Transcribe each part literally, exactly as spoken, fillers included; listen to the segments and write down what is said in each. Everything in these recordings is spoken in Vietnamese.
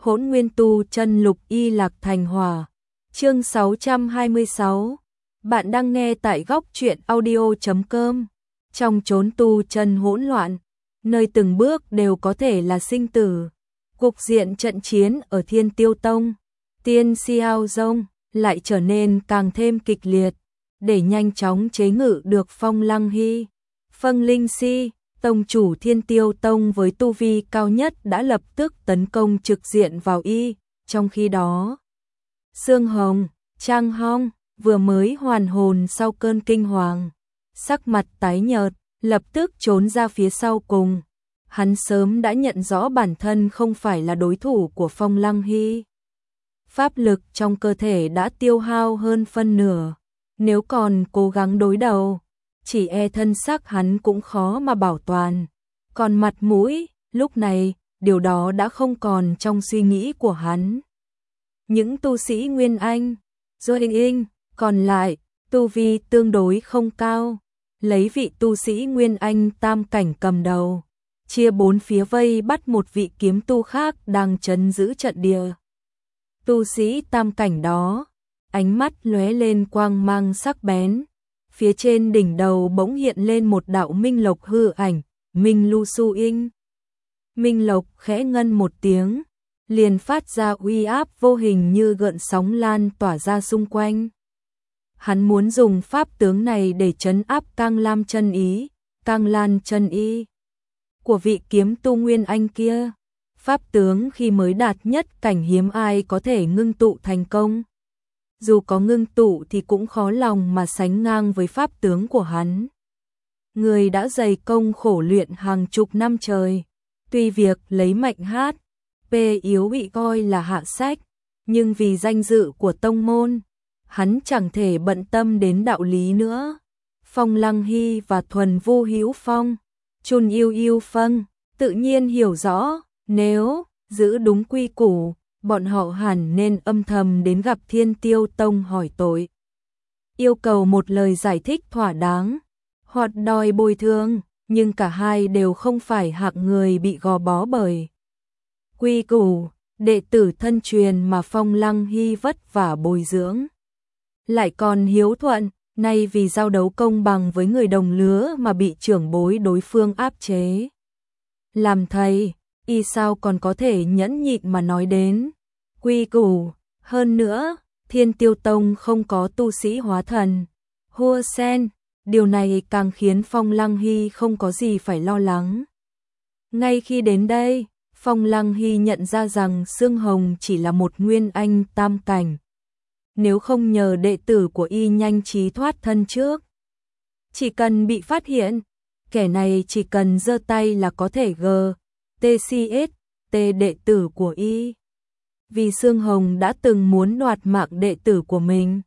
Hỗn Nguyên Tu Chân Lục Y Lạc Thành Hỏa. Chương sáu trăm hai mươi sáu. Bạn đang nghe tại góc truyện audio chấm com. Trong chốn tu chân hỗn loạn, nơi từng bước đều có thể là sinh tử, cục diện trận chiến ở Thiên Tiêu Tông, Tiên Xiao Dông lại trở nên càng thêm kịch liệt. Để nhanh chóng chế ngự được Phong Lăng Hy, Phân Linh Si, tông chủ Thiên Tiêu Tông với tu vi cao nhất đã lập tức tấn công trực diện vào y. Trong khi đó, Sương Hồng, Trang Hong vừa mới hoàn hồn sau cơn kinh hoàng, sắc mặt tái nhợt, lập tức trốn ra phía sau cùng. Hắn sớm đã nhận rõ bản thân không phải là đối thủ của Phong Lăng Hy. Pháp lực trong cơ thể đã tiêu hao hơn phân nửa, nếu còn cố gắng đối đầu, chỉ e thân xác hắn cũng khó mà bảo toàn. Còn mặt mũi, lúc này, điều đó đã không còn trong suy nghĩ của hắn. Những tu sĩ Nguyên Anh, rồi hình in, còn lại, tu vi tương đối không cao, lấy vị tu sĩ Nguyên Anh tam cảnh cầm đầu, chia bốn phía vây bắt một vị kiếm tu khác đang trấn giữ trận địa. Tu sĩ tam cảnh đó, ánh mắt lóe lên quang mang sắc bén, phía trên đỉnh đầu bỗng hiện lên một đạo minh lộc hư ảnh, Minh Lu Su Inh. Minh lộc khẽ ngân một tiếng, liền phát ra uy áp vô hình như gợn sóng lan tỏa ra xung quanh. Hắn muốn dùng pháp tướng này để trấn áp Cang Lam chân ý, Cang Lan chân ý của vị kiếm tu Nguyên Anh kia. Pháp tướng khi mới đạt nhất cảnh hiếm ai có thể ngưng tụ thành công. Dù có ngưng tụ thì cũng khó lòng mà sánh ngang với pháp tướng của hắn. Người đã dày công khổ luyện hàng chục năm trời, tuy việc lấy mạnh hát, P yếu bị coi là hạ sách, nhưng vì danh dự của tông môn, hắn chẳng thể bận tâm đến đạo lý nữa. Phong Lăng Hy và Thuần Vu Hữu Phong, Chun Yêu Yêu Phân, tự nhiên hiểu rõ, nếu giữ đúng quy củ, bọn họ hẳn nên âm thầm đến gặp Thiên Tiêu Tông hỏi tội, yêu cầu một lời giải thích thỏa đáng, hoặc đòi bồi thường, nhưng cả hai đều không phải hạng người bị gò bó bởi quy củ. Đệ tử thân truyền mà Phong Lăng Hy vất vả bồi dưỡng, lại còn hiếu thuận, nay vì giao đấu công bằng với người đồng lứa mà bị trưởng bối đối phương áp chế. Làm thầy, y sao còn có thể nhẫn nhịn mà nói đến quy củ. Hơn nữa, Thiên Tiêu Tông không có tu sĩ hóa thần, Hua Sen, điều này càng khiến Phong Lăng Hy không có gì phải lo lắng. Ngay khi đến đây, Phong Lăng Hy nhận ra rằng Sương Hồng chỉ là một Nguyên Anh tam cảnh. Nếu không nhờ đệ tử của y nhanh trí thoát thân trước, chỉ cần bị phát hiện, kẻ này chỉ cần giơ tay là có thể g tê xê ét tê đệ tử của y. Vì Sương Hồng đã từng muốn đoạt mạng đệ tử của mình.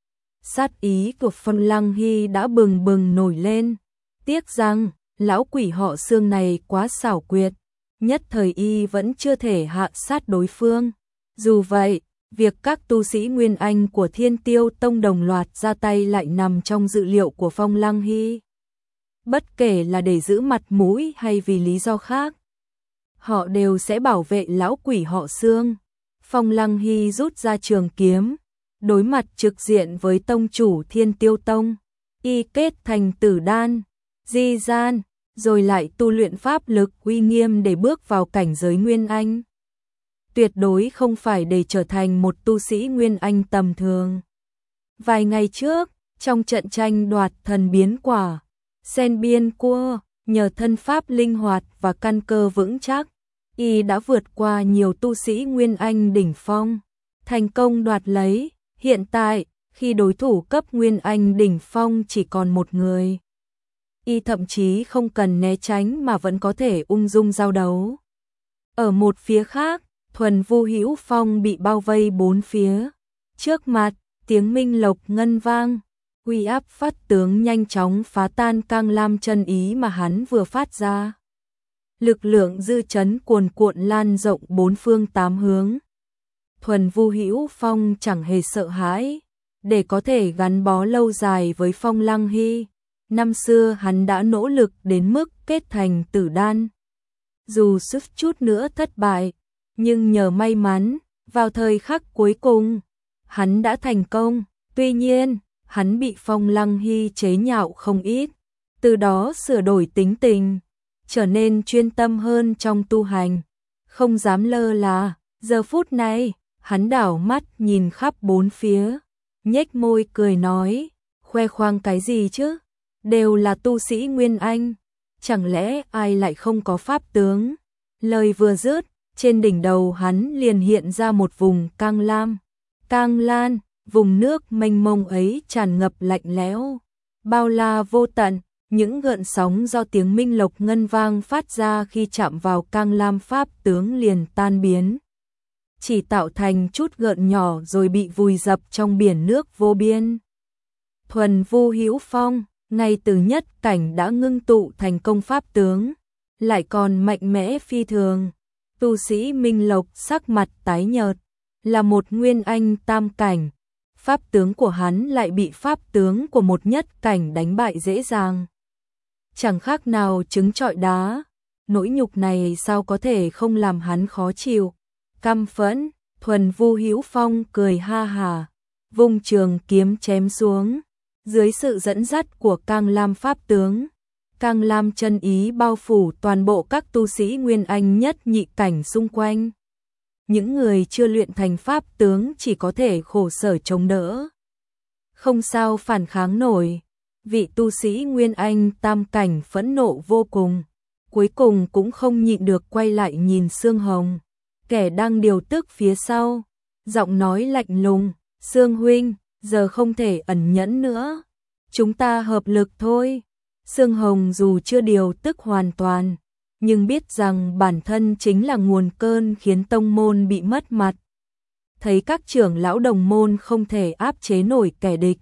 Sát ý của Phong Lăng Hy đã bừng bừng nổi lên. Tiếc rằng, lão quỷ họ Sương này quá xảo quyệt, nhất thời y vẫn chưa thể hạ sát đối phương. Dù vậy, việc các tu sĩ Nguyên Anh của Thiên Tiêu Tông đồng loạt ra tay lại nằm trong dự liệu của Phong Lăng Hy. Bất kể là để giữ mặt mũi hay vì lý do khác, họ đều sẽ bảo vệ lão quỷ họ Sương. Phong Lăng Hy rút ra trường kiếm, đối mặt trực diện với tông chủ Thiên Tiêu Tông, y kết thành tử đan, di gian, rồi lại tu luyện pháp lực uy nghiêm để bước vào cảnh giới Nguyên Anh. Tuyệt đối không phải để trở thành một tu sĩ Nguyên Anh tầm thường. Vài ngày trước, trong trận tranh đoạt thần biến quả, Sen Biên Cua, nhờ thân pháp linh hoạt và căn cơ vững chắc, y đã vượt qua nhiều tu sĩ Nguyên Anh đỉnh phong, thành công đoạt lấy. Hiện tại, khi đối thủ cấp Nguyên Anh đỉnh phong chỉ còn một người, y thậm chí không cần né tránh mà vẫn có thể ung dung giao đấu. Ở một phía khác, Thuần Vu Hữu Phong bị bao vây bốn phía. Trước mặt, tiếng minh lộc ngân vang, uy áp phát tướng nhanh chóng phá tan Cang Lam chân ý mà hắn vừa phát ra. Lực lượng dư chấn cuồn cuộn lan rộng bốn phương tám hướng. Thuần Vu Hữu Phong chẳng hề sợ hãi, để có thể gắn bó lâu dài với Phong Lăng Hy. Năm xưa hắn đã nỗ lực đến mức kết thành tử đan. Dù suýt chút nữa thất bại, Nhưng nhờ may mắn, vào thời khắc cuối cùng, hắn đã thành công. Tuy nhiên, hắn bị Phong Lăng Hy chế nhạo không ít, từ đó sửa đổi tính tình, trở nên chuyên tâm hơn trong tu hành, không dám lơ là. Giờ phút này, hắn đảo mắt nhìn khắp bốn phía, nhếch môi cười nói, khoe khoang cái gì chứ, đều là tu sĩ Nguyên Anh, chẳng lẽ ai lại không có pháp tướng. Lời vừa dứt, trên đỉnh đầu hắn liền hiện ra một vùng cang lam, cang lan, vùng nước mênh mông ấy tràn ngập lạnh lẽo, bao la vô tận, những gợn sóng do tiếng minh lộc ngân vang phát ra khi chạm vào cang lam pháp tướng liền tan biến, chỉ tạo thành chút gợn nhỏ rồi bị vùi dập trong biển nước vô biên. Thuần Vu Hữu Phong, ngay từ nhất cảnh đã ngưng tụ thành công pháp tướng, lại còn mạnh mẽ phi thường. Tu sĩ Minh Lộc sắc mặt tái nhợt, là một nguyên anh tam cảnh, pháp tướng của hắn lại bị pháp tướng của một nhất cảnh đánh bại dễ dàng. Chẳng khác nào trứng trọi đá, nỗi nhục này sao có thể không làm hắn khó chịu. Căm phẫn, Thuần Vu Hữu Phong cười ha hà, vung trường kiếm chém xuống, dưới sự dẫn dắt của Cang Lam pháp tướng. Cang Lam chân ý bao phủ toàn bộ các tu sĩ Nguyên Anh nhất nhị cảnh xung quanh. Những người chưa luyện thành pháp tướng chỉ có thể khổ sở chống đỡ, không sao phản kháng nổi. Vị tu sĩ Nguyên Anh tam cảnh phẫn nộ vô cùng, cuối cùng cũng không nhịn được quay lại nhìn Sương Hồng, kẻ đang điều tức phía sau, giọng nói lạnh lùng, Sương huynh, giờ không thể ẩn nhẫn nữa, chúng ta hợp lực thôi. Sương Hồng dù chưa điều tức hoàn toàn, nhưng biết rằng bản thân chính là nguồn cơn khiến tông môn bị mất mặt. Thấy các trưởng lão đồng môn không thể áp chế nổi kẻ địch,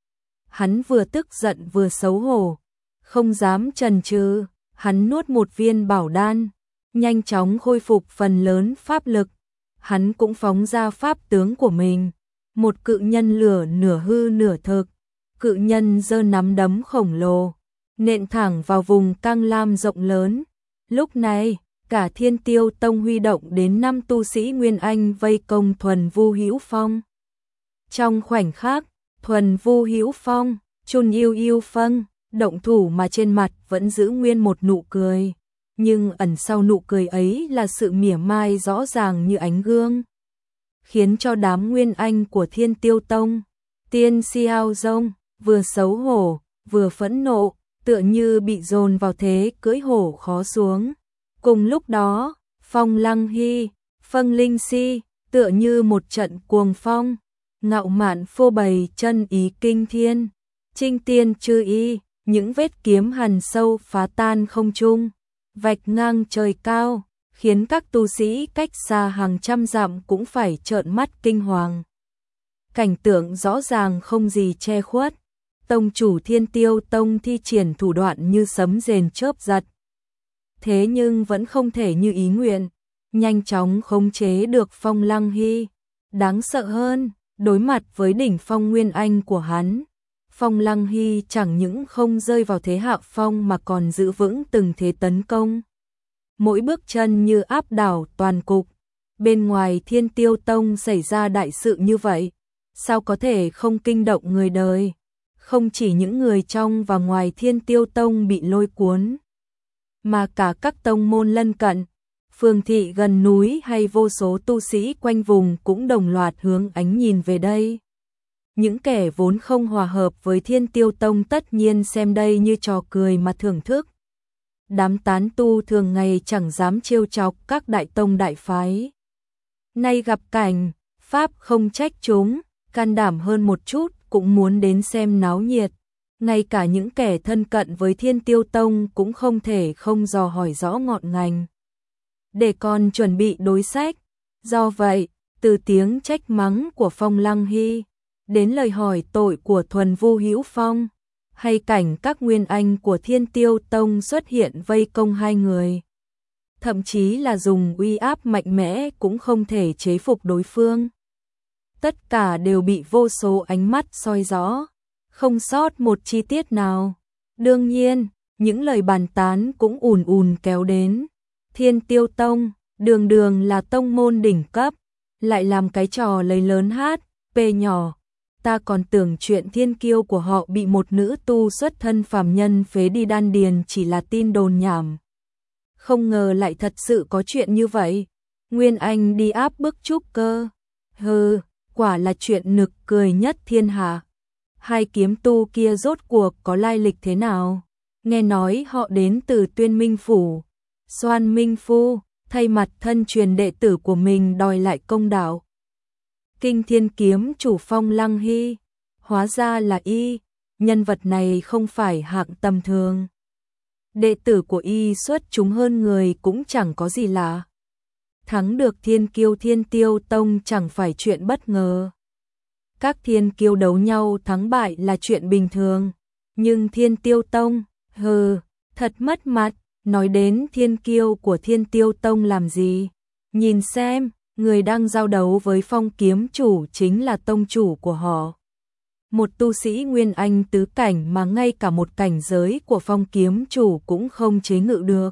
hắn vừa tức giận vừa xấu hổ, không dám chần chừ, hắn nuốt một viên bảo đan, nhanh chóng khôi phục phần lớn pháp lực. Hắn cũng phóng ra pháp tướng của mình, một cự nhân lửa nửa hư nửa thực. Cự nhân giơ nắm đấm khổng lồ, nện thẳng vào vùng cang lam rộng lớn. Lúc này, cả Thiên Tiêu Tông huy động đến năm tu sĩ Nguyên Anh vây công Thuần Vu Hữu Phong. Trong khoảnh khắc, Thuần Vu Hữu Phong, Chun Yêu Yêu Phân, động thủ mà trên mặt vẫn giữ nguyên một nụ cười, nhưng ẩn sau nụ cười ấy là sự mỉa mai rõ ràng như ánh gương, khiến cho đám Nguyên Anh của Thiên Tiêu Tông, Tiên Xiao Dông, vừa xấu hổ, vừa phẫn nộ, tựa như bị dồn vào thế cưỡi hổ khó xuống. Cùng lúc đó, Phong Lăng Hy, Phân Linh Si, tựa như một trận cuồng phong, ngạo mạn phô bày chân ý kinh thiên, trinh tiên chư y, những vết kiếm hằn sâu phá tan không trung, vạch ngang trời cao, khiến các tu sĩ cách xa hàng trăm dặm cũng phải trợn mắt kinh hoàng. Cảnh tượng rõ ràng không gì che khuất. Tông chủ Thiên Tiêu Tông thi triển thủ đoạn như sấm rền chớp giật, thế nhưng vẫn không thể như ý nguyện, nhanh chóng khống chế được Phong Lăng Hy. Đáng sợ hơn, đối mặt với đỉnh phong Nguyên Anh của hắn, Phong Lăng Hy chẳng những không rơi vào thế hạ phong mà còn giữ vững từng thế tấn công. Mỗi bước chân như áp đảo toàn cục. Bên ngoài Thiên Tiêu Tông xảy ra đại sự như vậy, sao có thể không kinh động người đời? Không chỉ những người trong và ngoài Thiên Tiêu Tông bị lôi cuốn, mà cả các tông môn lân cận, phường thị gần núi hay vô số tu sĩ quanh vùng cũng đồng loạt hướng ánh nhìn về đây. Những kẻ vốn không hòa hợp với Thiên Tiêu Tông tất nhiên xem đây như trò cười mà thưởng thức. Đám tán tu thường ngày chẳng dám trêu chọc các đại tông đại phái, nay gặp cảnh pháp không trách chúng, can đảm hơn một chút cũng muốn đến xem náo nhiệt. Ngay cả những kẻ thân cận với Thiên Tiêu Tông cũng không thể không dò hỏi rõ ngọn ngành, để còn chuẩn bị đối sách. Do vậy, từ tiếng trách mắng của Phong Lăng Hy, đến lời hỏi tội của Thuần Vu Hữu Phong, hay cảnh các Nguyên Anh của Thiên Tiêu Tông xuất hiện vây công hai người, thậm chí là dùng uy áp mạnh mẽ cũng không thể chế phục đối phương. Tất cả đều bị vô số ánh mắt soi rõ, không sót một chi tiết nào. Đương nhiên, những lời bàn tán cũng ùn ùn kéo đến. Thiên Tiêu Tông, Đường đường là tông môn đỉnh cấp, lại làm cái trò lấy lớn hát, pê nhỏ. Ta còn tưởng chuyện thiên kiêu của họ bị một nữ tu xuất thân phàm nhân phế đi đan điền chỉ là tin đồn nhảm. Không ngờ lại thật sự có chuyện như vậy. Nguyên Anh đi áp bức trúc cơ. Hừ, quả là chuyện nực cười nhất thiên hạ. Hai kiếm tu kia rốt cuộc có lai lịch thế nào? Nghe nói họ đến từ Tuyên Minh Phủ. Soan Minh Phu, thay mặt thân truyền đệ tử của mình đòi lại công đạo. Kinh Thiên Kiếm chủ Phong Lăng Hy, hóa ra là y, nhân vật này không phải hạng tầm thường. Đệ tử của y xuất chúng hơn người cũng chẳng có gì lạ. Thắng được thiên kiêu Thiên Tiêu Tông chẳng phải chuyện bất ngờ. Các thiên kiêu đấu nhau thắng bại là chuyện bình thường, nhưng Thiên Tiêu Tông, hừ, thật mất mặt. Nói đến thiên kiêu của Thiên Tiêu Tông làm gì? Nhìn xem, người đang giao đấu với Phong kiếm chủ chính là tông chủ của họ. Một tu sĩ Nguyên Anh tứ cảnh mà ngay cả một cảnh giới của Phong kiếm chủ cũng không chế ngự được.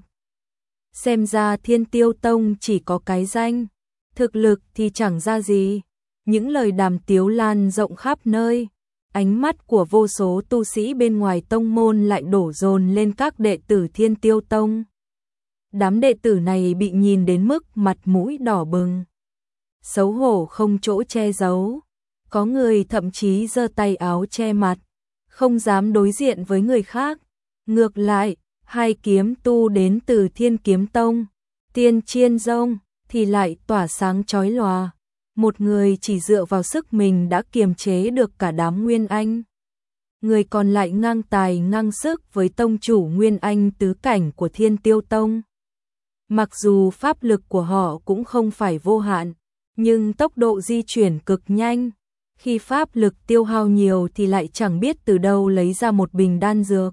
Xem ra Thiên Tiêu Tông chỉ có cái danh, thực lực thì chẳng ra gì. Những lời đàm tiếu lan rộng khắp nơi. Ánh mắt của vô số tu sĩ bên ngoài tông môn lại đổ dồn lên các đệ tử Thiên Tiêu Tông. Đám đệ tử này bị nhìn đến mức mặt mũi đỏ bừng. Xấu hổ không chỗ che giấu. Có người thậm chí giơ tay áo che mặt, không dám đối diện với người khác. Ngược lại, hai kiếm tu đến từ Thiên Kiếm Tông, Tiên Chiên Dông thì lại tỏa sáng chói lòa. Một người chỉ dựa vào sức mình đã kiềm chế được cả đám Nguyên Anh. Người còn lại ngang tài ngang sức với tông chủ Nguyên Anh tứ cảnh của Thiên Tiêu Tông. Mặc dù pháp lực của họ cũng không phải vô hạn, nhưng tốc độ di chuyển cực nhanh. Khi pháp lực tiêu hao nhiều thì lại chẳng biết từ đâu lấy ra một bình đan dược.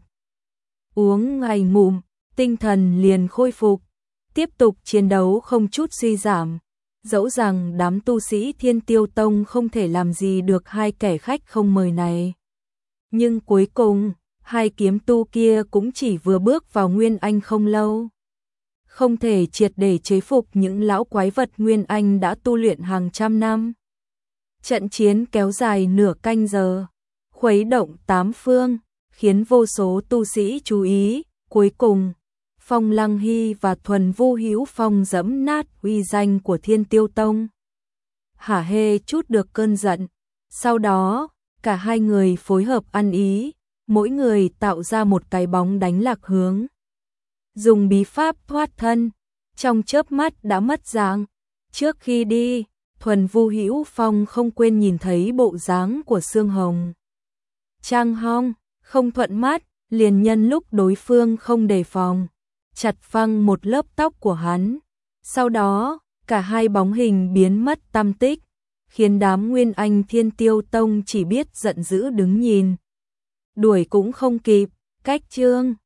Uống ngay ngụm, tinh thần liền khôi phục, tiếp tục chiến đấu không chút suy giảm. Dẫu rằng đám tu sĩ Thiên Tiêu Tông không thể làm gì được hai kẻ khách không mời này. Nhưng cuối cùng, hai kiếm tu kia cũng chỉ vừa bước vào Nguyên Anh không lâu. Không thể triệt để chế phục những lão quái vật Nguyên Anh đã tu luyện hàng trăm năm. Trận chiến kéo dài nửa canh giờ, khuấy động tám phương, khiến vô số tu sĩ chú ý. Cuối cùng, Phong Lăng Hy và Thuần Vu Hữu Phong dẫm nát uy danh của Thiên Tiêu Tông. Hả hê chút được cơn giận. Sau đó, cả hai người phối hợp ăn ý, mỗi người tạo ra một cái bóng đánh lạc hướng. Dùng bí pháp thoát thân, trong chớp mắt đã mất dạng. Trước khi đi, Thuần Vu Hữu Phong không quên nhìn thấy bộ dáng của Sương Hồng. Trang Hong, không thuận mắt, liền nhân lúc đối phương không đề phòng, chặt phăng một lớp tóc của hắn. Sau đó, cả hai bóng hình biến mất tăm tích, khiến đám Nguyên Anh Thiên Tiêu Tông chỉ biết giận dữ đứng nhìn. Đuổi cũng không kịp, cách chương